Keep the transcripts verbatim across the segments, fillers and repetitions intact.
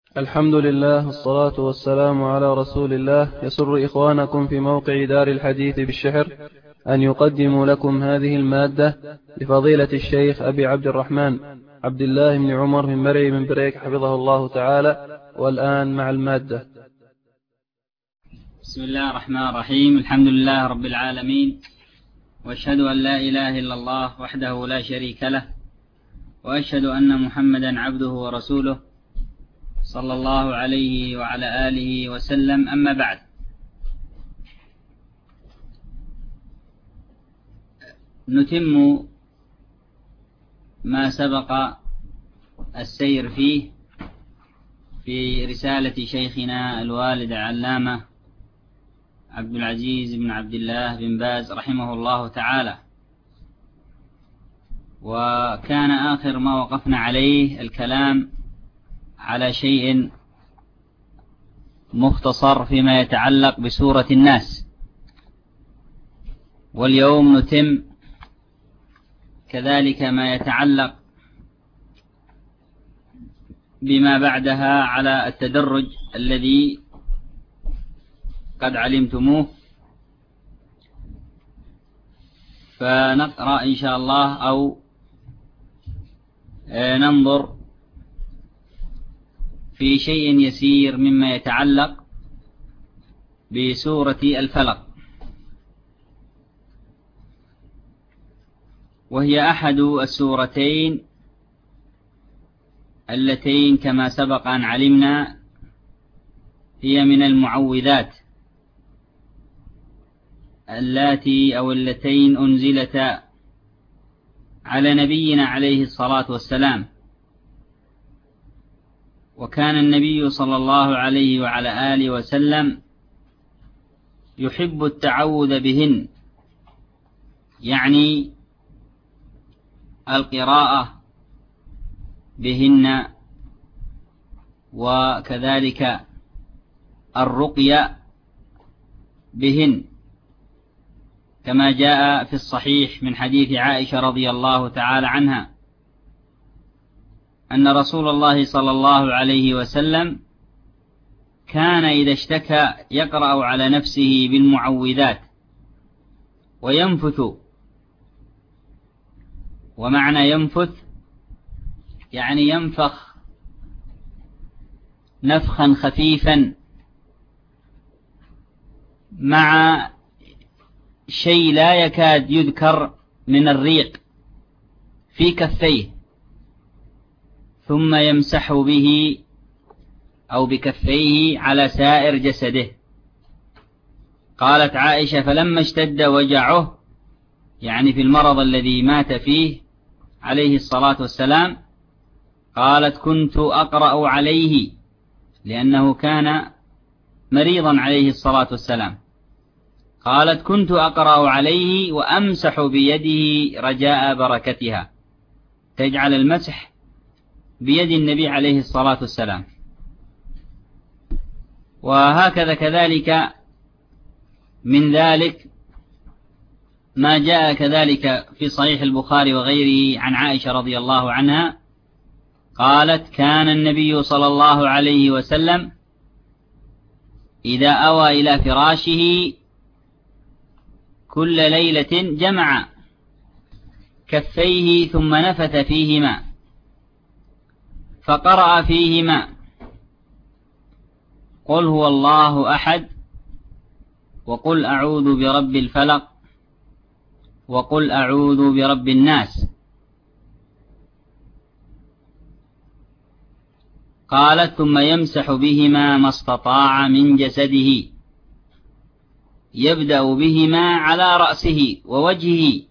الحمد لله والصلاة والسلام على رسول الله. يسر إخوانكم في موقع دار الحديث بالشحر أن يقدموا لكم هذه المادة لفضيلة الشيخ أبي عبد الرحمن عبد الله بن عمر من مرعي من بريك حفظه الله تعالى. والآن مع المادة. بسم الله الرحمن الرحيم. الحمد لله رب العالمين، وأشهد أن لا إله إلا الله وحده لا شريك له، وأشهد أن محمدا عبده ورسوله صلى الله عليه وعلى آله وسلم. أما بعد، نتم ما سبق السير فيه في رسالة شيخنا الوالد العلامة عبد العزيز بن عبد الله بن باز رحمه الله تعالى. وكان آخر ما وقفنا عليه الكلام على شيء مختصر فيما يتعلق بسورة الناس، واليوم نتم كذلك ما يتعلق بما بعدها على التدرج الذي قد علمتموه. فنقرأ إن شاء الله أو ننظر في شيء يسير مما يتعلق بسورة الفلق، وهي أحد السورتين اللتين كما سبق أن علمنا هي من المعوذات اللاتي أو اللتين أنزلتا على نبينا عليه الصلاة والسلام. وكان النبي صلى الله عليه وعلى آله وسلم يحب التعوذ بهن، يعني القراءة بهن، وكذلك الرقية بهن، كما جاء في الصحيح من حديث عائشة رضي الله تعالى عنها أن رسول الله صلى الله عليه وسلم كان إذا اشتكى يقرأ على نفسه بالمعوذات وينفث. ومعنى ينفث يعني ينفخ نفخا خفيفا مع شيء لا يكاد يذكر من الريق في كفيه، ثم يمسح به أو بكفيه على سائر جسده. قالت عائشة: فلما اشتد وجعه، يعني في المرض الذي مات فيه عليه الصلاة والسلام، قالت: كنت أقرأ عليه، لأنه كان مريضا عليه الصلاة والسلام. قالت: كنت أقرأ عليه وأمسح بيده رجاء بركتها، تجعل المسح بيد النبي عليه الصلاة والسلام. وهكذا كذلك من ذلك ما جاء كذلك في صحيح البخاري وغيره عن عائشة رضي الله عنها قالت: كان النبي صلى الله عليه وسلم إذا أوى إلى فراشه كل ليلة جمع كفيه ثم نفث فيهما فقرأ فيهما قل هو الله أحد، وقل أعوذ برب الفلق، وقل أعوذ برب الناس. قالت: ثم يمسح بهما ما استطاع من جسده، يبدأ بهما على رأسه ووجهه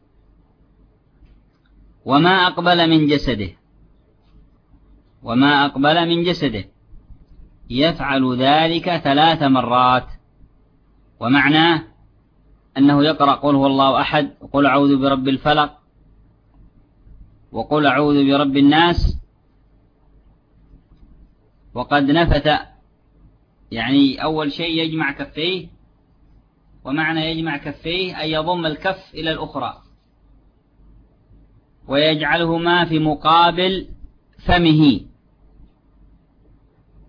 وما أقبل من جسده وما أقبل من جسده يفعل ذلك ثلاث مرات. ومعناه أنه يقرأ قل هو الله أحد، وقل أعوذ برب الفلق، وقل أعوذ برب الناس، وقد نفث، يعني أول شيء يجمع كفيه، ومعنى يجمع كفيه أن يضم الكف إلى الأخرى ويجعلهما في مقابل فمه،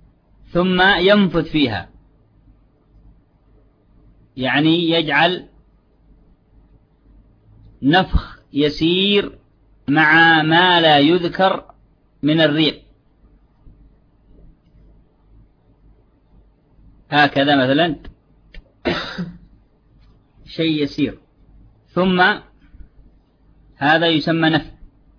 ثم ينفث فيها، يعني يجعل نفخ يسير مع ما لا يذكر من الريق، هكذا مثلا شيء يسير، ثم هذا يسمى نفث،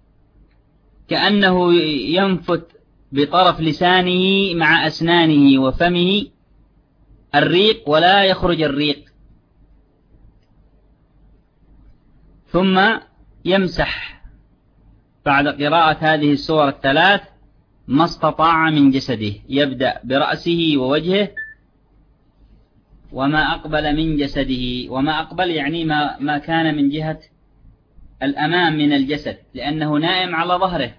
كأنه ينفث بطرف لسانه مع أسنانه وفمه الريق ولا يخرج الريق، ثم يمسح بعد قراءة هذه السور الثلاث ما استطاع من جسده، يبدأ برأسه ووجهه وما أقبل من جسده، وما أقبل يعني ما, ما كان من جهة الأمام من الجسد، لأنه نائم على ظهره.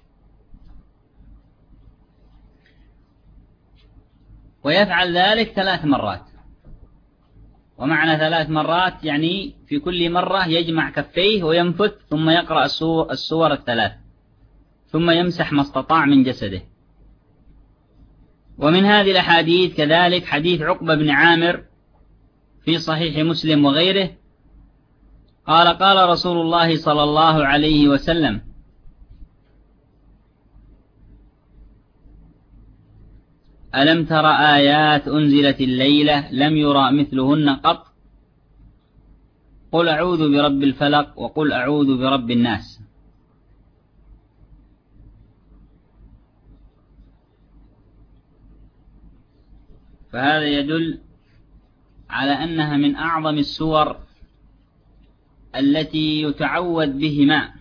ويفعل ذلك ثلاث مرات، ومعنى ثلاث مرات يعني في كل مرة يجمع كفيه وينفث، ثم يقرأ السور الثلاث، ثم يمسح ما استطاع من جسده. ومن هذه الأحاديث كذلك حديث عقبة بن عامر في صحيح مسلم وغيره قال قال رسول الله صلى الله عليه وسلم: ألم تر آيات أنزلت الليلة لم يرى مثلهن قط، قل أعوذ برب الفلق وقل أعوذ برب الناس. فهذا يدل على أنها من أعظم السور التي يتعوذ بهما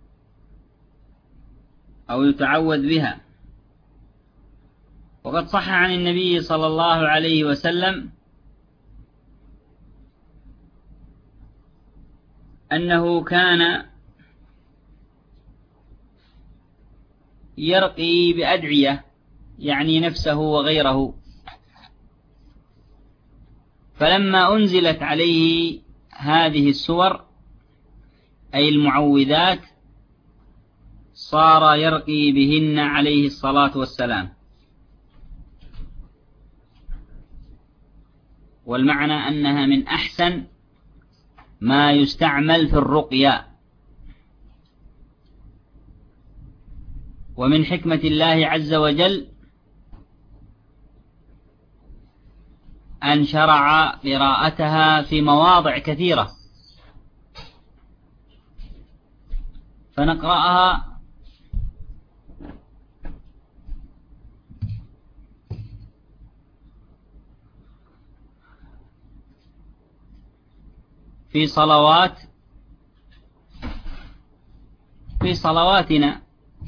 أو يتعوذ بها. وقد صح عن النبي صلى الله عليه وسلم أنه كان يرقي بأدعية يعني نفسه وغيره، فلما أنزلت عليه هذه السور أي المعوذات صار يرقي بهن عليه الصلاة والسلام. والمعنى أنها من أحسن ما يستعمل في الرقية. ومن حكمة الله عز وجل أن شرع قراءتها في مواضع كثيرة، فنقرأها في صلوات في صلواتنا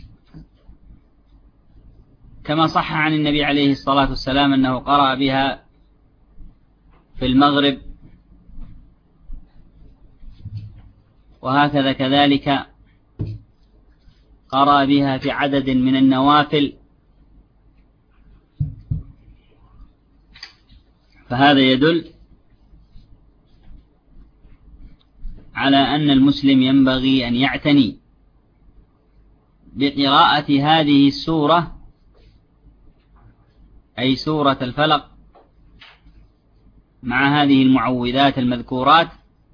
كما صح عن النبي عليه الصلاة والسلام أنه قرأ بها في المغرب، وهكذا كذلك قرأ بها في عدد من النوافل. فهذا يدل على أن المسلم ينبغي أن يعتني بقراءة هذه السورة أي سورة الفلق مع هذه المعوذات المذكورات،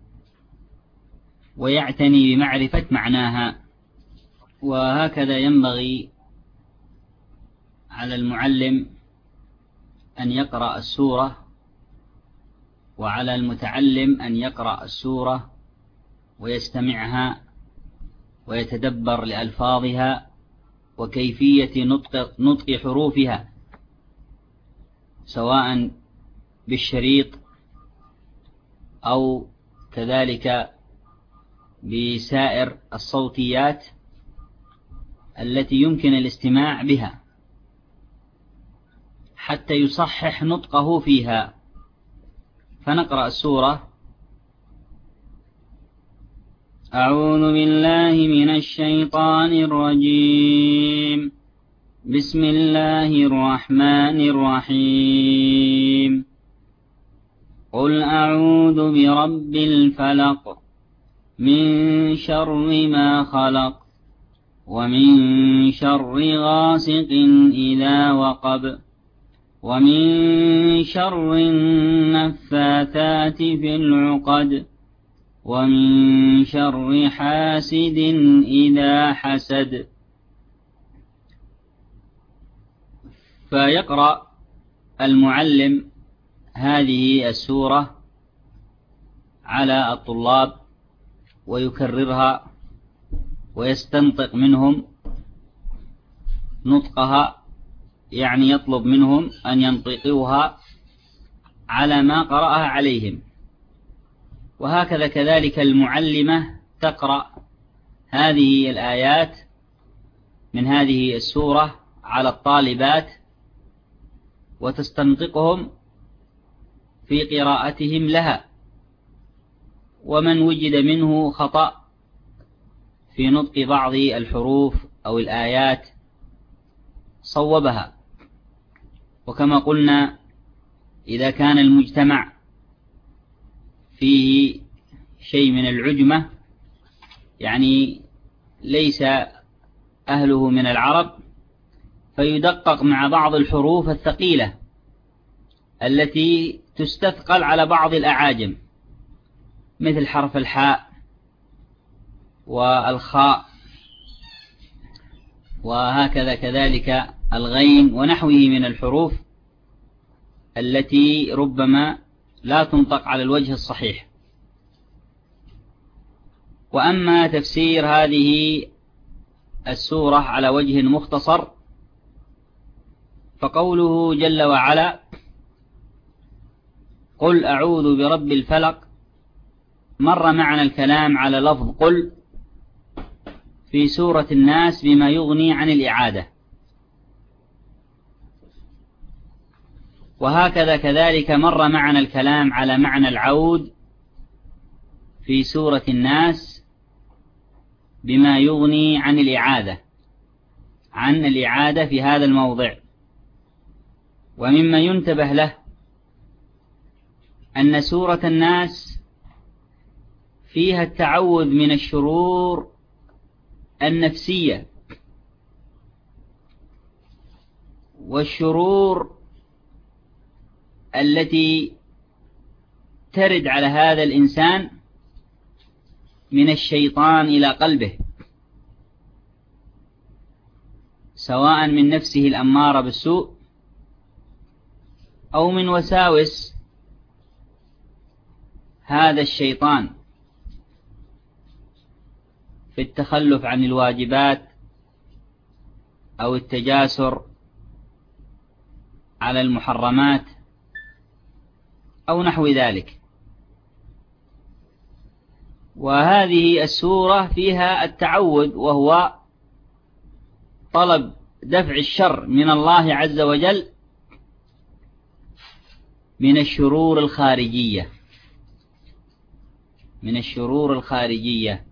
ويعتني بمعرفة معناها. وهكذا ينبغي على المعلم أن يقرأ السورة، وعلى المتعلم أن يقرأ السورة ويستمعها ويتدبر لألفاظها وكيفية نطق, نطق حروفها، سواء بالشريط أو كذلك بسائر الصوتيات التي يمكن الاستماع بها حتى يصحح نطقه فيها. فنقرأ السورة: أعوذ بالله من الشيطان الرجيم، بسم الله الرحمن الرحيم، قل أعوذ برب الفلق من شر ما خلق ومن شر غاسق إذا وقب ومن شر النفاثات في العقد ومن شر حاسد إذا حسد. فيقرأ المعلم هذه السورة على الطلاب ويكررها ويستنطق منهم نطقها، يعني يطلب منهم أن ينطقوها على ما قرأها عليهم. وهكذا كذلك المعلمة تقرأ هذه الآيات من هذه السورة على الطالبات وتستنطقهم في قراءتهم لها، ومن وجد منه خطأ في نطق بعض الحروف أو الآيات صوبها. وكما قلنا إذا كان المجتمع فيه شيء من العجمة، يعني ليس أهله من العرب، فيدقق مع بعض الحروف الثقيلة التي تستثقل على بعض الأعاجم، مثل حرف الحاء والخاء، وهكذا كذلك الغين ونحوه من الحروف التي ربما لا تنطق على الوجه الصحيح. وأما تفسير هذه السورة على وجه مختصر فقوله جل وعلا قل أعوذ برب الفلق، مر معنا الكلام على لفظ قل في سورة الناس بما يغني عن الإعادة، وهكذا كذلك مر معنا الكلام على معنى العود في سورة الناس بما يغني عن الإعادة عن الإعادة في هذا الموضع. ومما ينتبه له أن سورة الناس فيها التعوذ من الشرور النفسية والشرور التي ترد على هذا الإنسان من الشيطان إلى قلبه، سواء من نفسه الأمارة بالسوء أو من وساوس هذا الشيطان في التخلف عن الواجبات أو التجاسر على المحرمات أو نحو ذلك. وهذه السورة فيها التعوذ، وهو طلب دفع الشر من الله عز وجل من الشرور الخارجية من الشرور الخارجية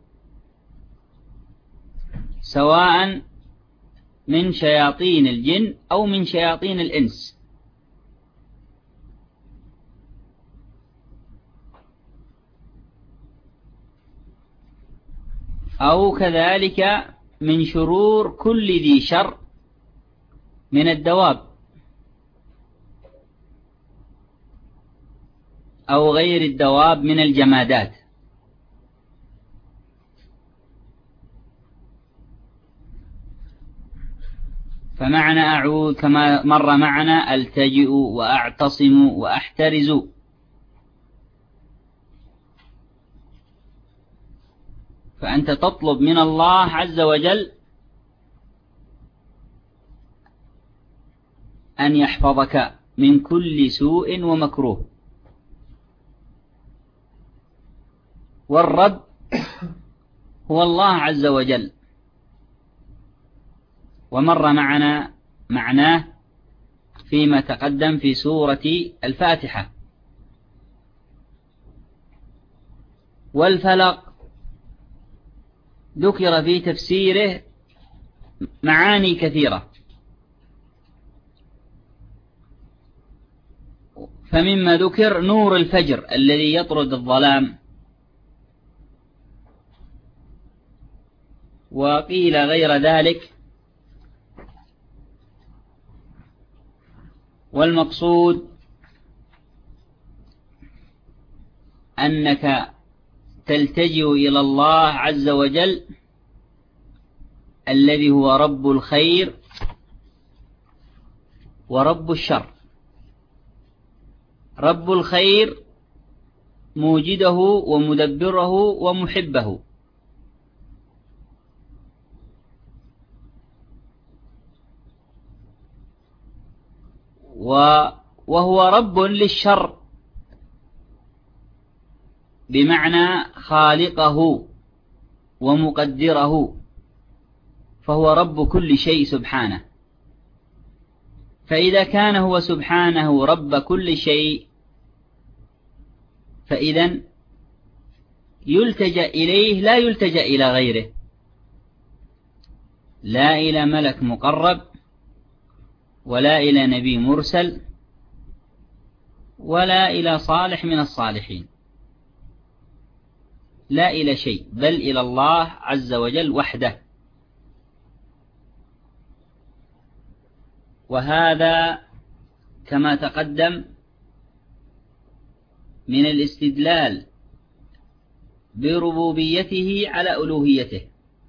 سواء من شياطين الجن أو من شياطين الإنس. أو كذلك من شرور كل ذي شر من الدواب أو غير الدواب من الجمادات. فمعنى أعوذ كما مر معنا ألتجئ وأعتصم وأحترز. فأنت تطلب من الله عز وجل أن يحفظك من كل سوء ومكروه. والرب هو الله عز وجل، ومر معنا معناه فيما تقدم في سورة الفاتحة. والفلق ذكر في تفسيره معاني كثيرة، فمما ذكر نور الفجر الذي يطرد الظلام، وقيل غير ذلك والمقصود أنك تلتجئ إلى الله عز وجل الذي هو رب الخير ورب الشر. رب الخير موجده ومدبره ومحبه، وهو رب للشر بمعنى خالقه ومقدره، فهو رب كل شيء سبحانه. فإذا كان هو سبحانه رب كل شيء، فإذا يلتجأ إليه، لا يلتجأ إلى غيره، لا إلى ملك مقرب، ولا إلى نبي مرسل، ولا إلى صالح من الصالحين، لا إلى شيء، بل إلى الله عز وجل وحده. وهذا كما تقدم من الاستدلال بربوبيته على ألوهيته.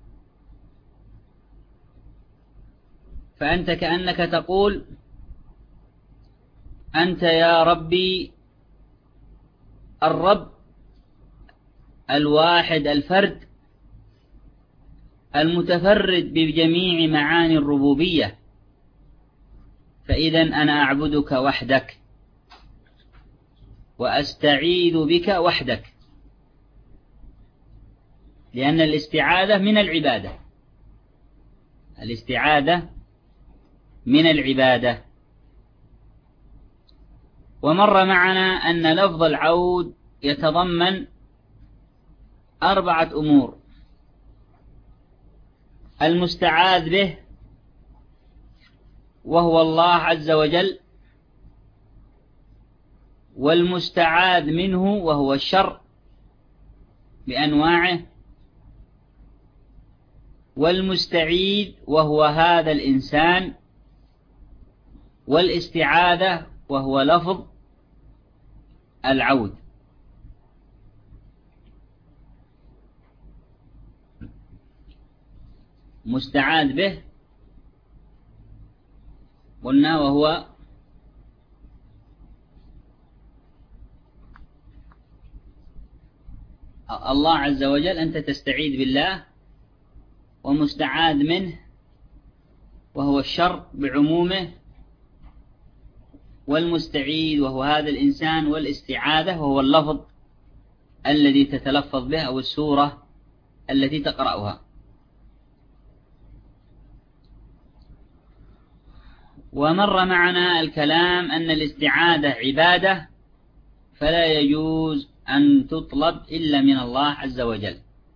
فأنت كأنك تقول: أنت يا ربي الرب الواحد الفرد المتفرد بجميع معاني الربوبية، فإذا أنا أعبدك وحدك وأستعيذ بك وحدك، لأن الاستعاذة من العبادة، الاستعاذة من العبادة. ومر معنا أن لفظ العود يتضمن أربعة أمور: المستعاذ به وهو الله عز وجل، والمستعاذ منه وهو الشر بأنواعه، والمستعيذ وهو هذا الإنسان، والاستعاذة وهو لفظ العود. مستعاذ به قلنا وهو الله عز وجل، أنت تستعيذ بالله، ومستعاذ منه وهو الشر بعمومه، والمستعيذ وهو هذا الإنسان، والاستعاذة وهو اللفظ الذي تتلفظ به أو السورة التي تقرأها. ومر معنا الكلام أن الاستعاذة عبادة، فلا يجوز أن تطلب إلا من الله عز وجل.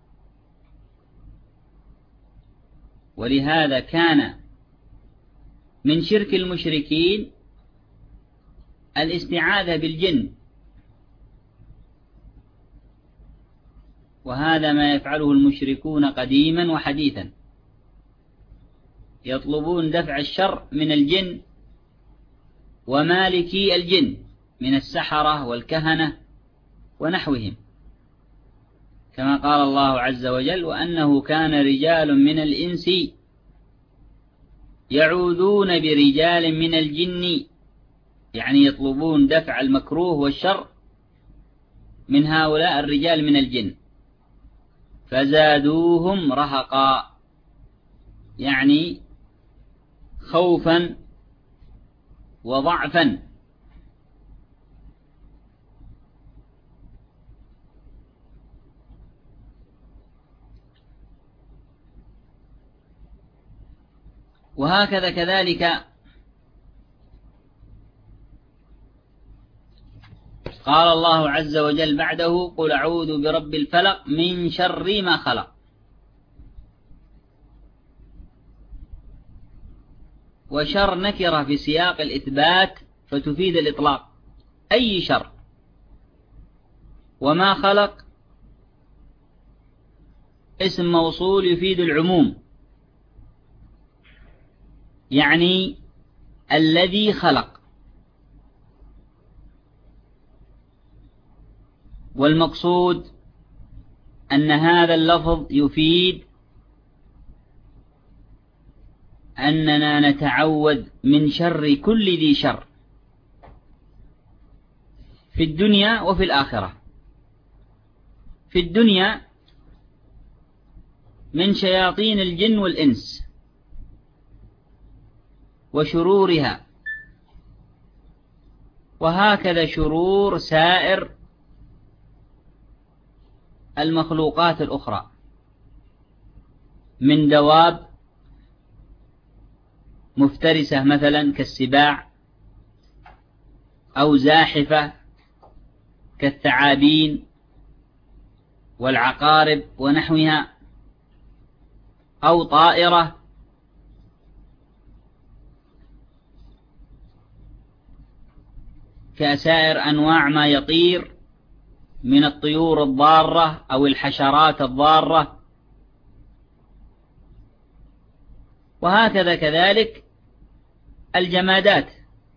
ولهذا كان من شرك المشركين الاستعاذة بالجن، وهذا ما يفعله المشركون قديما وحديثا، يطلبون دفع الشر من الجن ومالكي الجن من السحرة والكهنة ونحوهم، كما قال الله عز وجل: وأنه كان رجال من الإنس يعوذون برجال من الجن، يعني يطلبون دفع المكروه والشر من هؤلاء الرجال من الجن، فزادوهم رهقا، يعني خوفا وضعفا. وهكذا كذلك قال الله عز وجل بعده: قل أعوذ برب الفلق من شر ما خلق. وشر نكرة في سياق الإثبات فتفيد الإطلاق، أي شر. وما خلق اسم موصول يفيد العموم، يعني الذي خلق، والمقصود أن هذا اللفظ يفيد أننا نتعوذ من شر كل ذي شر في الدنيا وفي الآخرة. في الدنيا من شياطين الجن والإنس وشرورها، وهكذا شرور سائر المخلوقات الأخرى من دواب مفترسة مثلا كالسباع، أو زاحفة كالثعابين والعقارب ونحوها، أو طائرة كسائر أنواع ما يطير من الطيور الضارة أو الحشرات الضارة. وهكذا كذلك الجمادات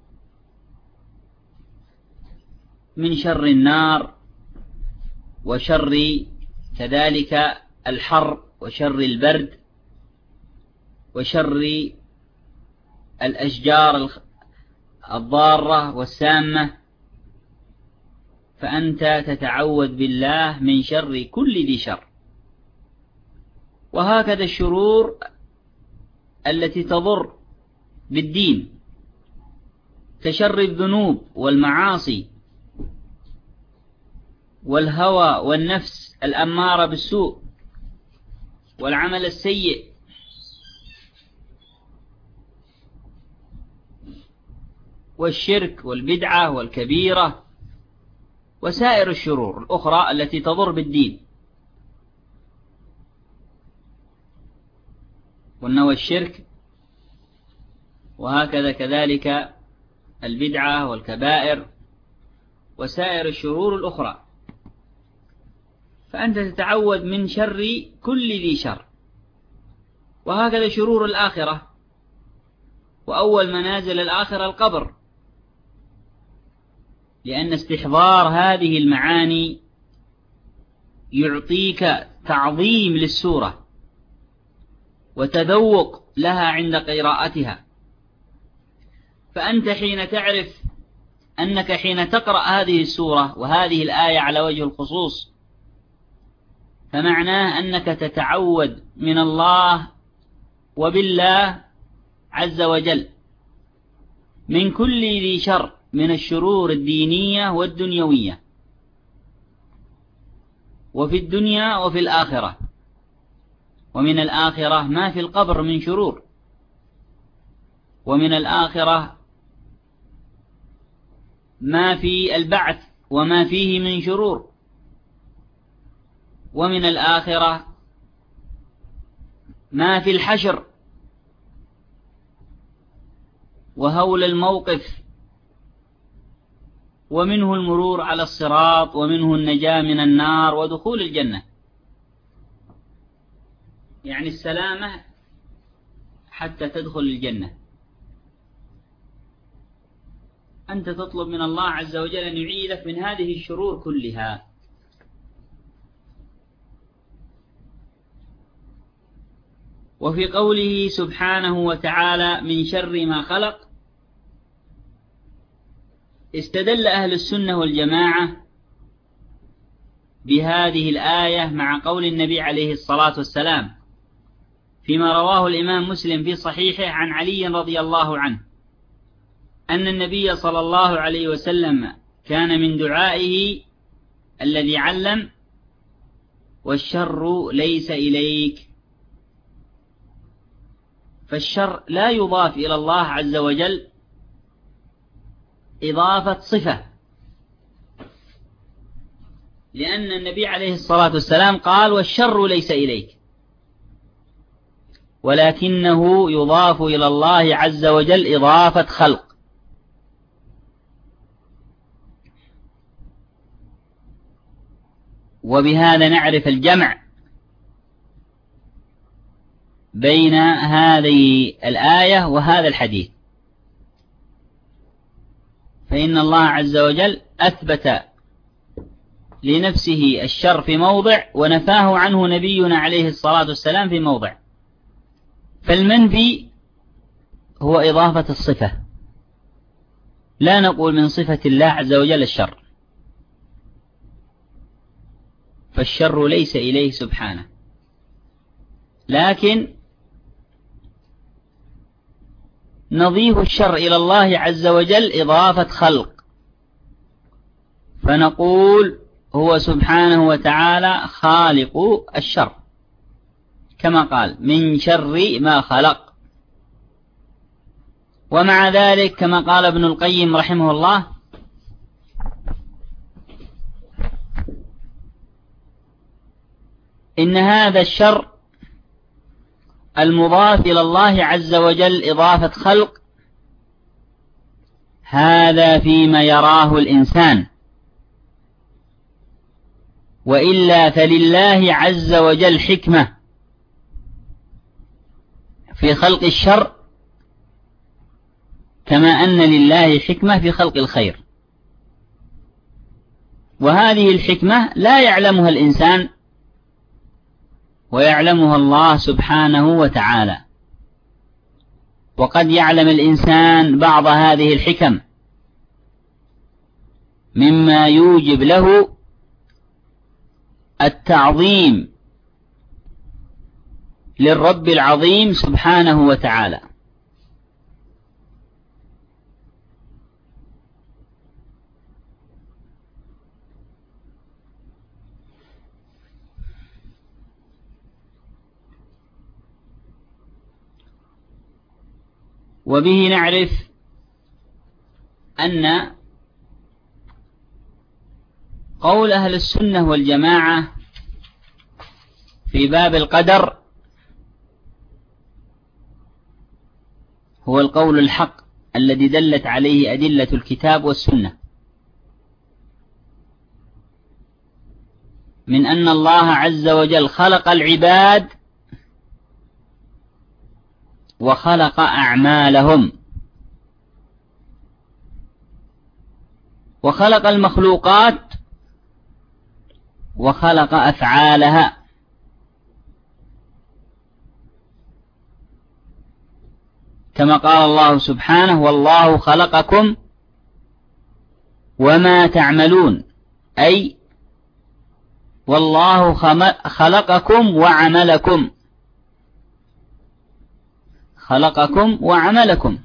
من شر النار وشر كذلك الحر وشر البرد وشر الأشجار الضارة والسامة. فأنت تتعوذ بالله من شر كل ذي شر. وهكذا الشرور التي تضر بالدين كشر الذنوب والمعاصي والهوى والنفس الأمارة بالسوء والعمل السيء والشرك والبدعة والكبيرة وسائر الشرور الأخرى التي تضر بالدين. قلنا والشرك، وهكذا كذلك البدعة والكبائر وسائر الشرور الأخرى. فأنت تتعوذ من شر كل ذي شر. وهكذا شرور الآخرة، وأول منازل الآخرة القبر، لأن استحضار هذه المعاني يعطيك تعظيم للسورة وتذوق لها عند قراءتها. فأنت حين تعرف أنك حين تقرأ هذه السورة وهذه الآية على وجه الخصوص، فمعناه أنك تتعوذ من الله وبالله عز وجل من كل ذي شر من الشرور الدينية والدنيوية، وفي الدنيا وفي الآخرة. ومن الآخرة ما في القبر من شرور، ومن الآخرة ما في البعث وما فيه من شرور، ومن الآخرة ما في الحشر وهول الموقف، ومنه المرور على الصراط، ومنه النجاة من النار ودخول الجنة. يعني السلامة حتى تدخل الجنة. أنت تطلب من الله عز وجل أن يعيذك من هذه الشرور كلها. وفي قوله سبحانه وتعالى من شر ما خلق، استدل أهل السنة والجماعة بهذه الآية مع قول النبي عليه الصلاة والسلام فيما رواه الإمام مسلم في صحيحه عن علي رضي الله عنه أن النبي صلى الله عليه وسلم كان من دعائه الذي علم والشر ليس إليك. فالشر لا يضاف إلى الله عز وجل إضافة صفة، لأن النبي عليه الصلاة والسلام قال والشر ليس إليك، ولكنه يضاف إلى الله عز وجل إضافة خلق. وبهذا نعرف الجمع بين هذه الآية وهذا الحديث. فإن الله عز وجل أثبت لنفسه الشر في موضع ونفاه عنه نبينا عليه الصلاة والسلام في موضع. فالمنفي هو إضافة الصفة، لا نقول من صفة الله عز وجل الشر، فالشر ليس إليه سبحانه، لكن نضيف الشر إلى الله عز وجل إضافة خلق، فنقول هو سبحانه وتعالى خالق الشر، كما قال من شر ما خلق. ومع ذلك كما قال ابن القيم رحمه الله إن هذا الشر المضاف إلى الله عز وجل إضافة خلق هذا فيما يراه الإنسان، وإلا فلله عز وجل حكمة في خلق الشر كما أن لله حكمة في خلق الخير، وهذه الحكمة لا يعلمها الإنسان ويعلمها الله سبحانه وتعالى. وقد يعلم الإنسان بعض هذه الحكم مما يوجب له التعظيم للرب العظيم سبحانه وتعالى. وبه نعرف أن قول أهل السنة والجماعة في باب القدر هو القول الحق الذي دلت عليه أدلة الكتاب والسنة، من أن الله عز وجل خلق العباد وخلق أعمالهم، وخلق المخلوقات وخلق أفعالها، كما قال الله سبحانه والله خلقكم وما تعملون، أي والله خلقكم وعملكم، خلقكم وعملكم،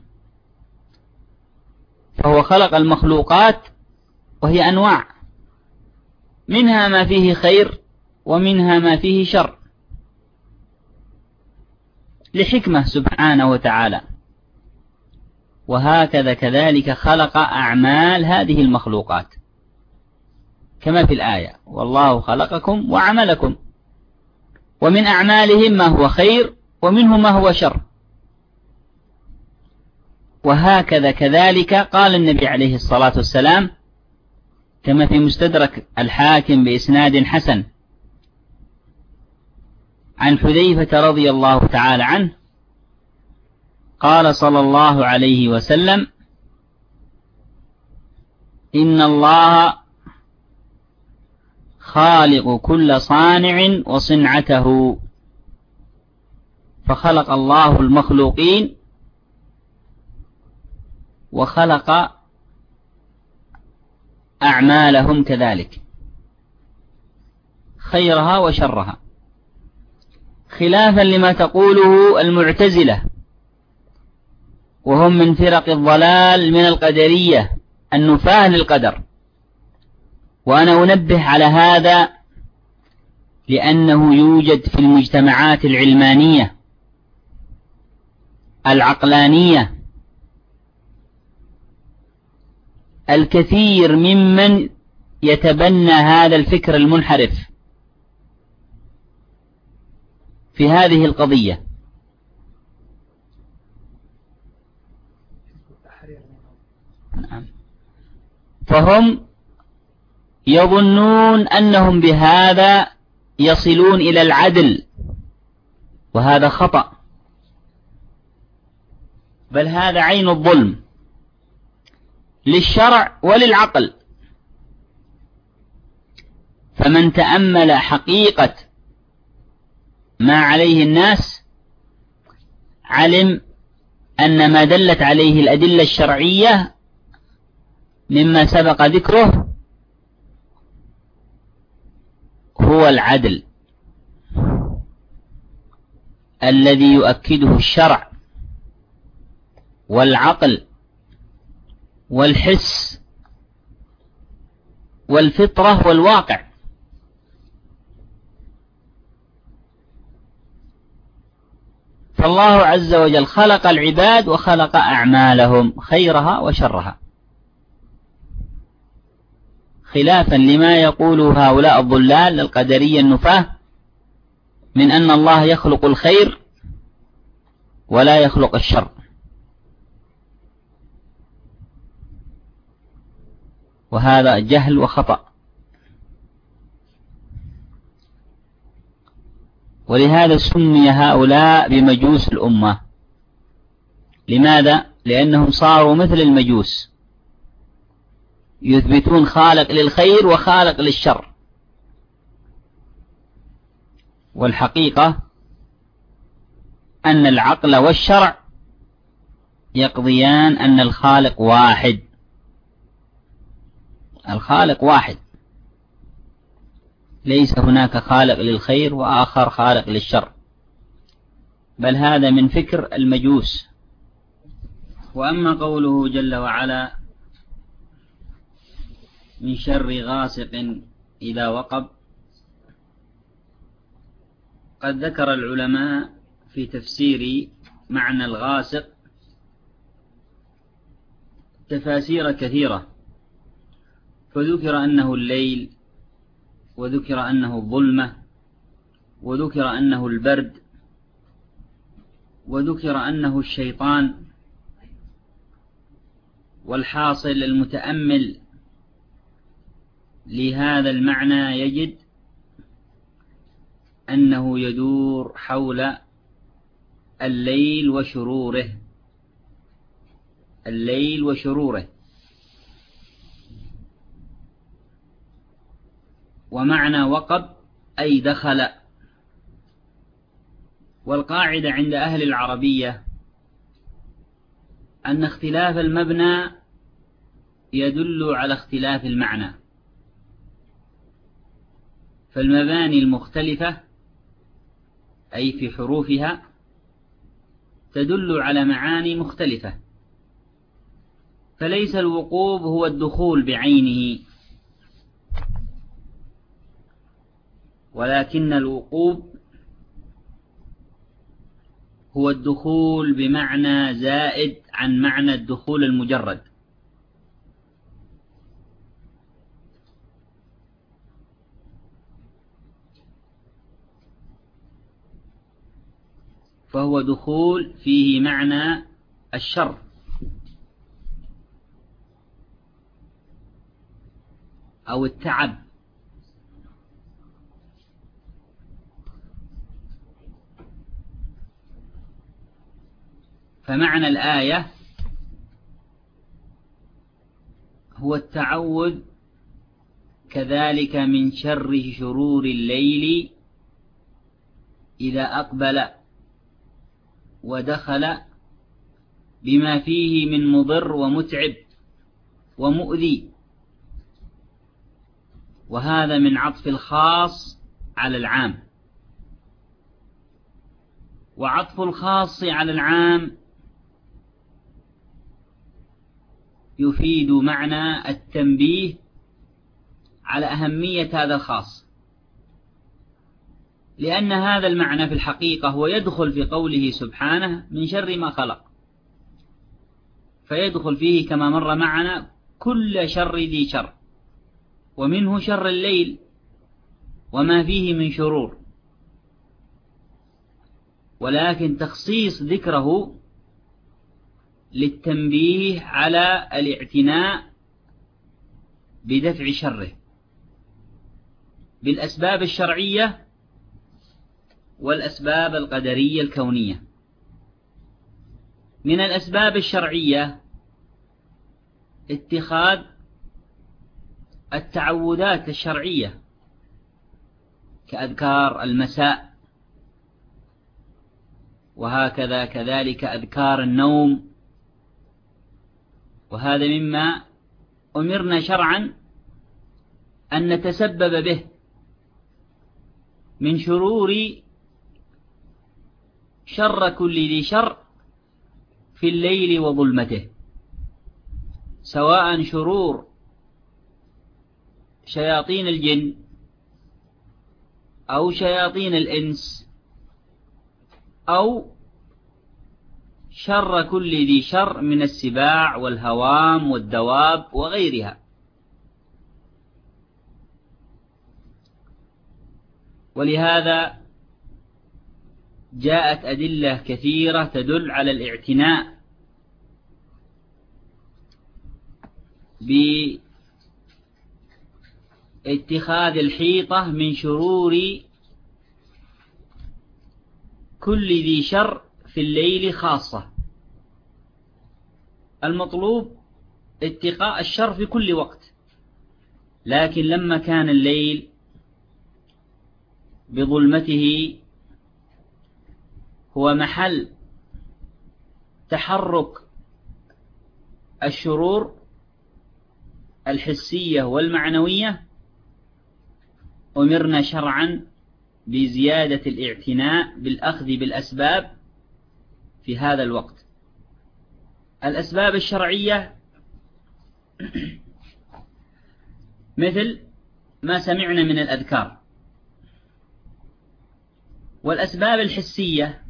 فهو خلق المخلوقات وهي أنواع، منها ما فيه خير ومنها ما فيه شر، لحكمة سبحانه وتعالى. وهكذا كذلك خلق أعمال هذه المخلوقات كما في الآية والله خلقكم وعملكم، ومن أعمالهم ما هو خير ومنه ما هو شر. وهكذا كذلك قال النبي عليه الصلاة والسلام كما في مستدرك الحاكم بإسناد حسن عن حذيفة رضي الله تعالى عنه قال صلى الله عليه وسلم إن الله خالق كل صانع وصنعته، فخلق الله المخلوقين وخلق أعمالهم كذلك خيرها وشرها، خلافا لما تقوله المعتزلة وهم من فرق الضلال من القدرية النفاة للقدر. وأنا أنبه على هذا لأنه يوجد في المجتمعات العلمانية العقلانية الكثير ممن يتبنى هذا الفكر المنحرف في هذه القضية، فهم يظنون أنهم بهذا يصلون إلى العدل، وهذا خطأ، بل هذا عين الظلم للشرع وللعقل. فمن تأمل حقيقة ما عليه الناس علم أن ما دلت عليه الأدلة الشرعية مما سبق ذكره هو العدل الذي يؤكده الشرع والعقل والحس والفطرة والواقع. فالله عز وجل خلق العباد وخلق أعمالهم خيرها وشرها، خلافا لما يقوله هؤلاء الضلال القدرية النفاة من أن الله يخلق الخير ولا يخلق الشر. وهذا جهل وخطأ. ولهذا سمي هؤلاء بمجوس الأمة. لماذا؟ لأنهم صاروا مثل المجوس، يثبتون خالق للخير وخالق للشر. والحقيقة أن العقل والشرع يقضيان أن الخالق واحد، الخالق واحد، ليس هناك خالق للخير وآخر خالق للشر، بل هذا من فكر المجوس. وأما قوله جل وعلا من شر غاسق إذا وقب، قد ذكر العلماء في تفسير معنى الغاسق تفاسير كثيرة، فذكر أنه الليل، وذكر أنه الظلمة، وذكر أنه البرد، وذكر أنه الشيطان. والحاصل المتأمل لهذا المعنى يجد أنه يدور حول الليل وشروره، الليل وشروره. ومعنى وقب أي دخل. والقاعدة عند أهل العربية أن اختلاف المبنى يدل على اختلاف المعنى، فالمباني المختلفة أي في حروفها تدل على معاني مختلفة. فليس الوقوب هو الدخول بعينه، ولكن الوقوب هو الدخول بمعنى زائد عن معنى الدخول المجرد. فهو دخول فيه معنى الشر، أو التعب. فمعنى الآية هو التعوذ كذلك من شر شرور الليل إذا أقبل ودخل بما فيه من مضر ومتعب ومؤذي. وهذا من عطف الخاص على العام. وعطف الخاص على العام يفيد معنى التنبيه على أهمية هذا الخاص، لأن هذا المعنى في الحقيقة هو يدخل في قوله سبحانه من شر ما خلق، فيدخل فيه كما مر معنا كل شر ذي شر، ومنه شر الليل وما فيه من شرور. ولكن تخصيص ذكره للتنبيه على الاعتناء بدفع شره بالأسباب الشرعية والأسباب القدرية الكونية. من الأسباب الشرعية اتخاذ التعوذات الشرعية كأذكار المساء، وهكذا كذلك أذكار النوم. وهذا مما أمرنا شرعا أن نتسبب به من شرور شر كل ذي شر في الليل وظلمته، سواء شرور شياطين الجن أو شياطين الإنس أو شر كل ذي شر من السباع والهوام والدواب وغيرها. ولهذا جاءت أدلة كثيرة تدل على الاعتناء باتخاذ الحيطة من شرور كل ذي شر في الليل خاصة. المطلوب اتقاء الشر في كل وقت، لكن لما كان الليل بظلمته هو محل تحرك الشرور الحسية والمعنوية، أمرنا شرعا بزيادة الاعتناء بالأخذ بالأسباب في هذا الوقت. الأسباب الشرعية مثل ما سمعنا من الأذكار، والأسباب الحسية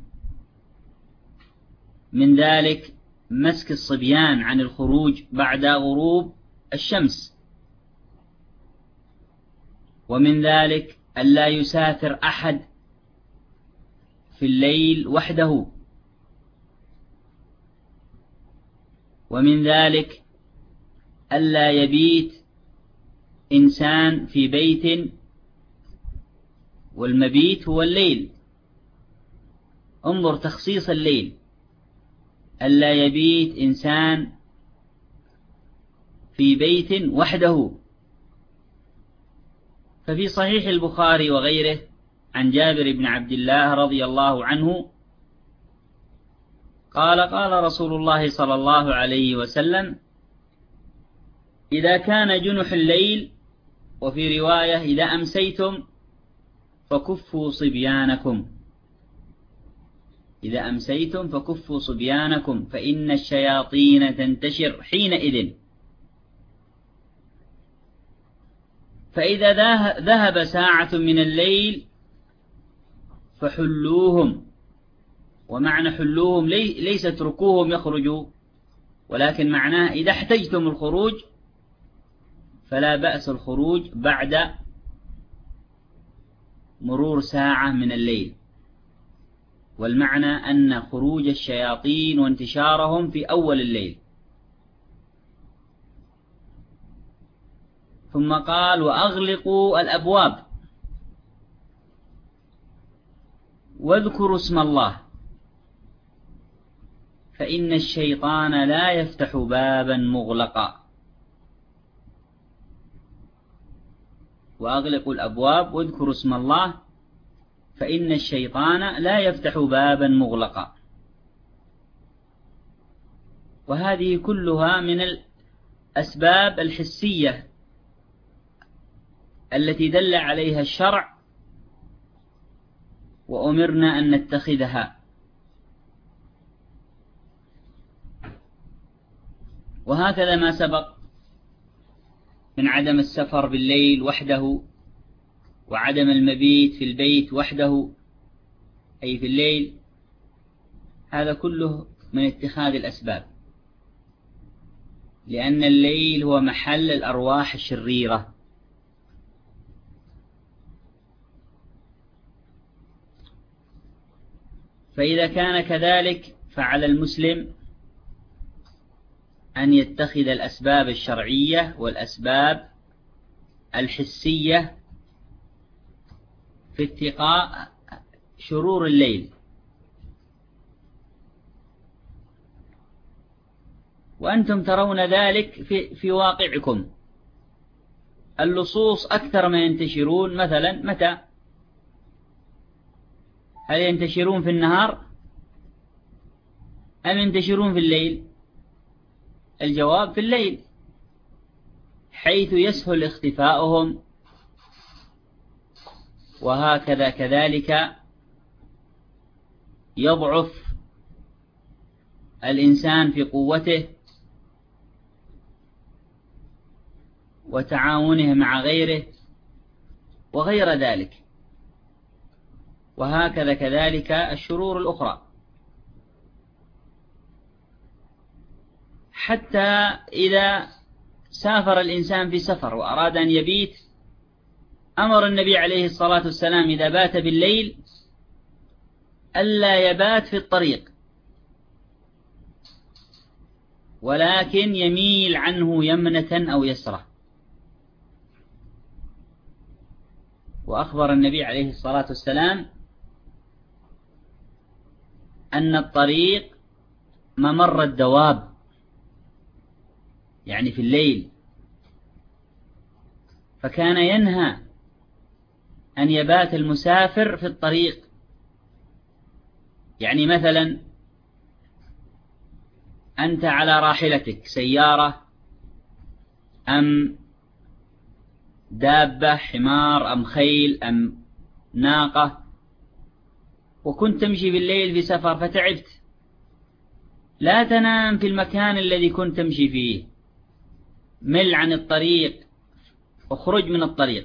من ذلك مسك الصبيان عن الخروج بعد غروب الشمس، ومن ذلك ألا يسافر أحد في الليل وحده، ومن ذلك ألا يبيت إنسان في بيت والمبيت هو الليل. انظر تخصيص الليل، ألا يبيت إنسان في بيت وحده. ففي صحيح البخاري وغيره عن جابر بن عبد الله رضي الله عنه قال قال رسول الله صلى الله عليه وسلم: إذا كان جنح الليل، وفي رواية إذا أمسيتم فكفوا صبيانكم، إذا أمسيتم فكفوا صبيانكم فإن الشياطين تنتشر حينئذ، فإذا ذهب ساعة من الليل فحلوهم. ومعنى حلوهم ليس اتركوهم يخرجوا، ولكن معناه إذا احتجتم الخروج فلا بأس الخروج بعد مرور ساعة من الليل. والمعنى أن خروج الشياطين وانتشارهم في أول الليل. ثم قال: وأغلقوا الأبواب واذكروا اسم الله فإن الشيطان لا يفتح بابا مغلقا. وأغلقوا الأبواب واذكروا اسم الله فإن الشيطان لا يفتح بابا مغلقا. وهذه كلها من الأسباب الحسية التي دل عليها الشرع وأمرنا أن نتخذها. وهكذا ما سبق من عدم السفر بالليل وحده، وعدم المبيت في البيت وحده أي في الليل، هذا كله من اتخاذ الأسباب، لأن الليل هو محل الأرواح الشريرة. فإذا كان كذلك فعلى المسلم أن يتخذ الأسباب الشرعية والأسباب الحسية في اتقاء شرور الليل. وأنتم ترون ذلك في, في واقعكم. اللصوص أكثر ما ينتشرون مثلا متى؟ هل ينتشرون في النهار أم ينتشرون في الليل؟ الجواب في الليل، حيث يسهل اختفاؤهم. وهكذا كذلك يضعف الإنسان في قوته وتعاونه مع غيره وغير ذلك. وهكذا كذلك الشرور الأخرى، حتى إذا سافر الإنسان في سفر وأراد أن يبيت، أمر النبي عليه الصلاة والسلام إذا بات بالليل ألا يبات في الطريق، ولكن يميل عنه يمنة أو يسرة. وأخبر النبي عليه الصلاة والسلام أن الطريق ممر الدواب، يعني في الليل، فكان ينهى أن يبات المسافر في الطريق. يعني مثلا أنت على راحلتك، سيارة أم دابة، حمار أم خيل أم ناقة، وكنت تمشي بالليل في سفر فتعبت، لا تنام في المكان الذي كنت تمشي فيه، مل عن الطريق وخرج من الطريق.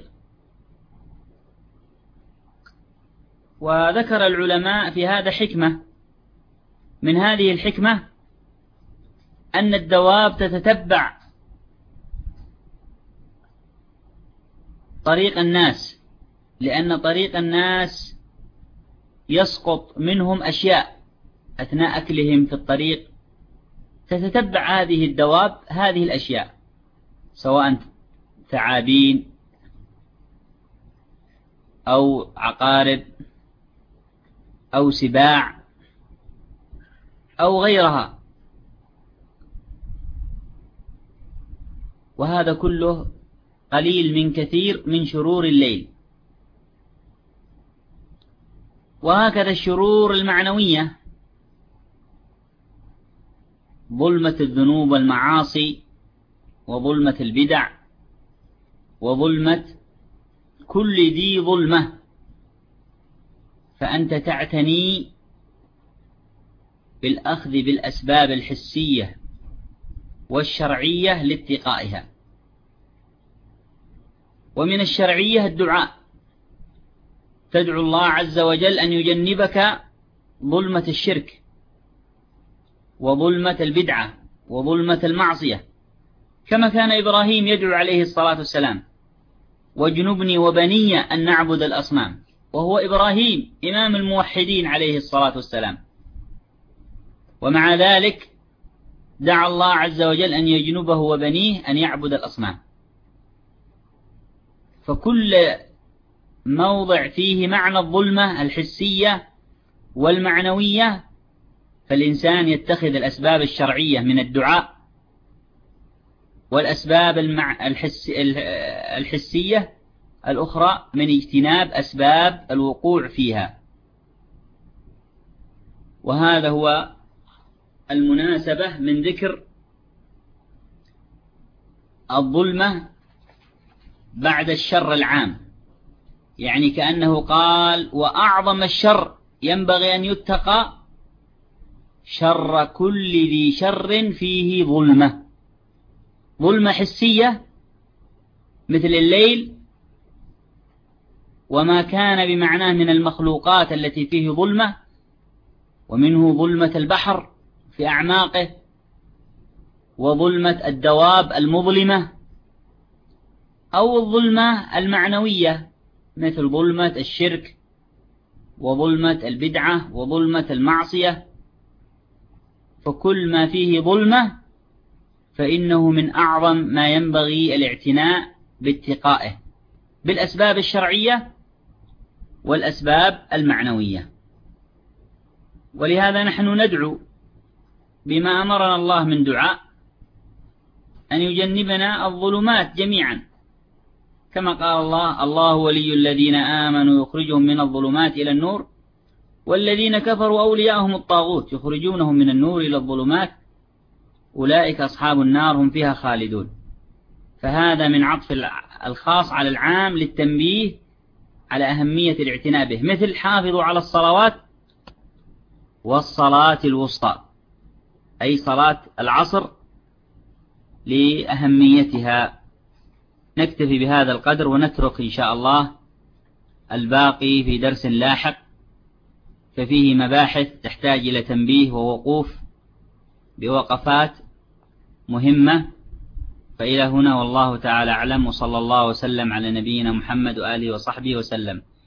وذكر العلماء في هذا حكمة، من هذه الحكمة أن الدواب تتتبع طريق الناس، لأن طريق الناس يسقط منهم أشياء أثناء أكلهم في الطريق، تتتبع هذه الدواب هذه الأشياء، سواء ثعابين أو عقارب أو سباع أو غيرها. وهذا كله قليل من كثير من شرور الليل. وهكذا الشرور المعنوية، ظلمة الذنوب والمعاصي، وظلمة البدع، وظلمة كل ذي ظلمة، فأنت تعتني بالأخذ بالأسباب الحسية والشرعية لاتقائها. ومن الشرعية الدعاء، تدعو الله عز وجل أن يجنبك ظلمة الشرك وظلمة البدعة وظلمة المعصية، كما كان إبراهيم يدعو عليه الصلاة والسلام: واجنبني وبني أن نعبد الأصنام، وهو إبراهيم إمام الموحدين عليه الصلاة والسلام، ومع ذلك دعا الله عز وجل أن يجنبه وبنيه أن يعبد الأصنام. فكل موضع فيه معنى الظلمة الحسية والمعنوية، فالإنسان يتخذ الأسباب الشرعية من الدعاء، والأسباب المع... الحس... الحسية الأخرى من اجتناب أسباب الوقوع فيها. وهذا هو المناسبة من ذكر الظلمة بعد الشر العام، يعني كأنه قال: وأعظم الشر ينبغي أن يتقى شر كل ذي شر فيه ظلمة. ظلمة حسية مثل الليل وما كان بمعناه من المخلوقات التي فيه ظلمة، ومنه ظلمة البحر في أعماقه، وظلمة الدواب المظلمة، أو الظلمة المعنوية مثل ظلمة الشرك وظلمة البدعة وظلمة المعصية. فكل ما فيه ظلمة فإنه من أعظم ما ينبغي الاعتناء باتقائه بالأسباب الشرعية والأسباب المعنوية. ولهذا نحن ندعو بما أمرنا الله من دعاء أن يجنبنا الظلمات جميعا، كما قال الله: الله ولي الذين آمنوا يخرجهم من الظلمات إلى النور والذين كفروا أولياءهم الطاغوت يخرجونهم من النور إلى الظلمات أولئك أصحاب النار هم فيها خالدون. فهذا من عطف الخاص على العام للتنبيه على أهمية الاعتناء به، مثل حافظوا على الصلوات والصلاة الوسطى، أي صلاة العصر لأهميتها. نكتفي بهذا القدر ونترك إن شاء الله الباقي في درس لاحق، ففيه مباحث تحتاج إلى تنبيه ووقوف بوقفات مهمة. فإلى هنا والله تعالى أعلم، وصلى الله وسلم على نبينا محمد وآله وصحبه وسلم.